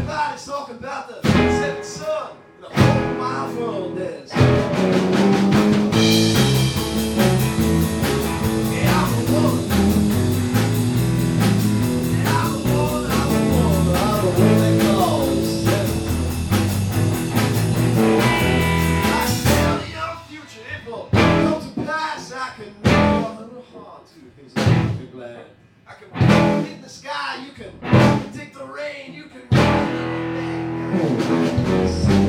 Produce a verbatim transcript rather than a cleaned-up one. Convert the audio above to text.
Everybody's talking about the seventh son. The whole wide world is. Yeah, I'm a woman. Yeah, I'm a woman, I'm a woman, I'm a woman they call seventh son. I can tell your future, it will come to pass. I can make your heart to his laughter glad. I can hit the sky, you can predict the rain, you can run anything.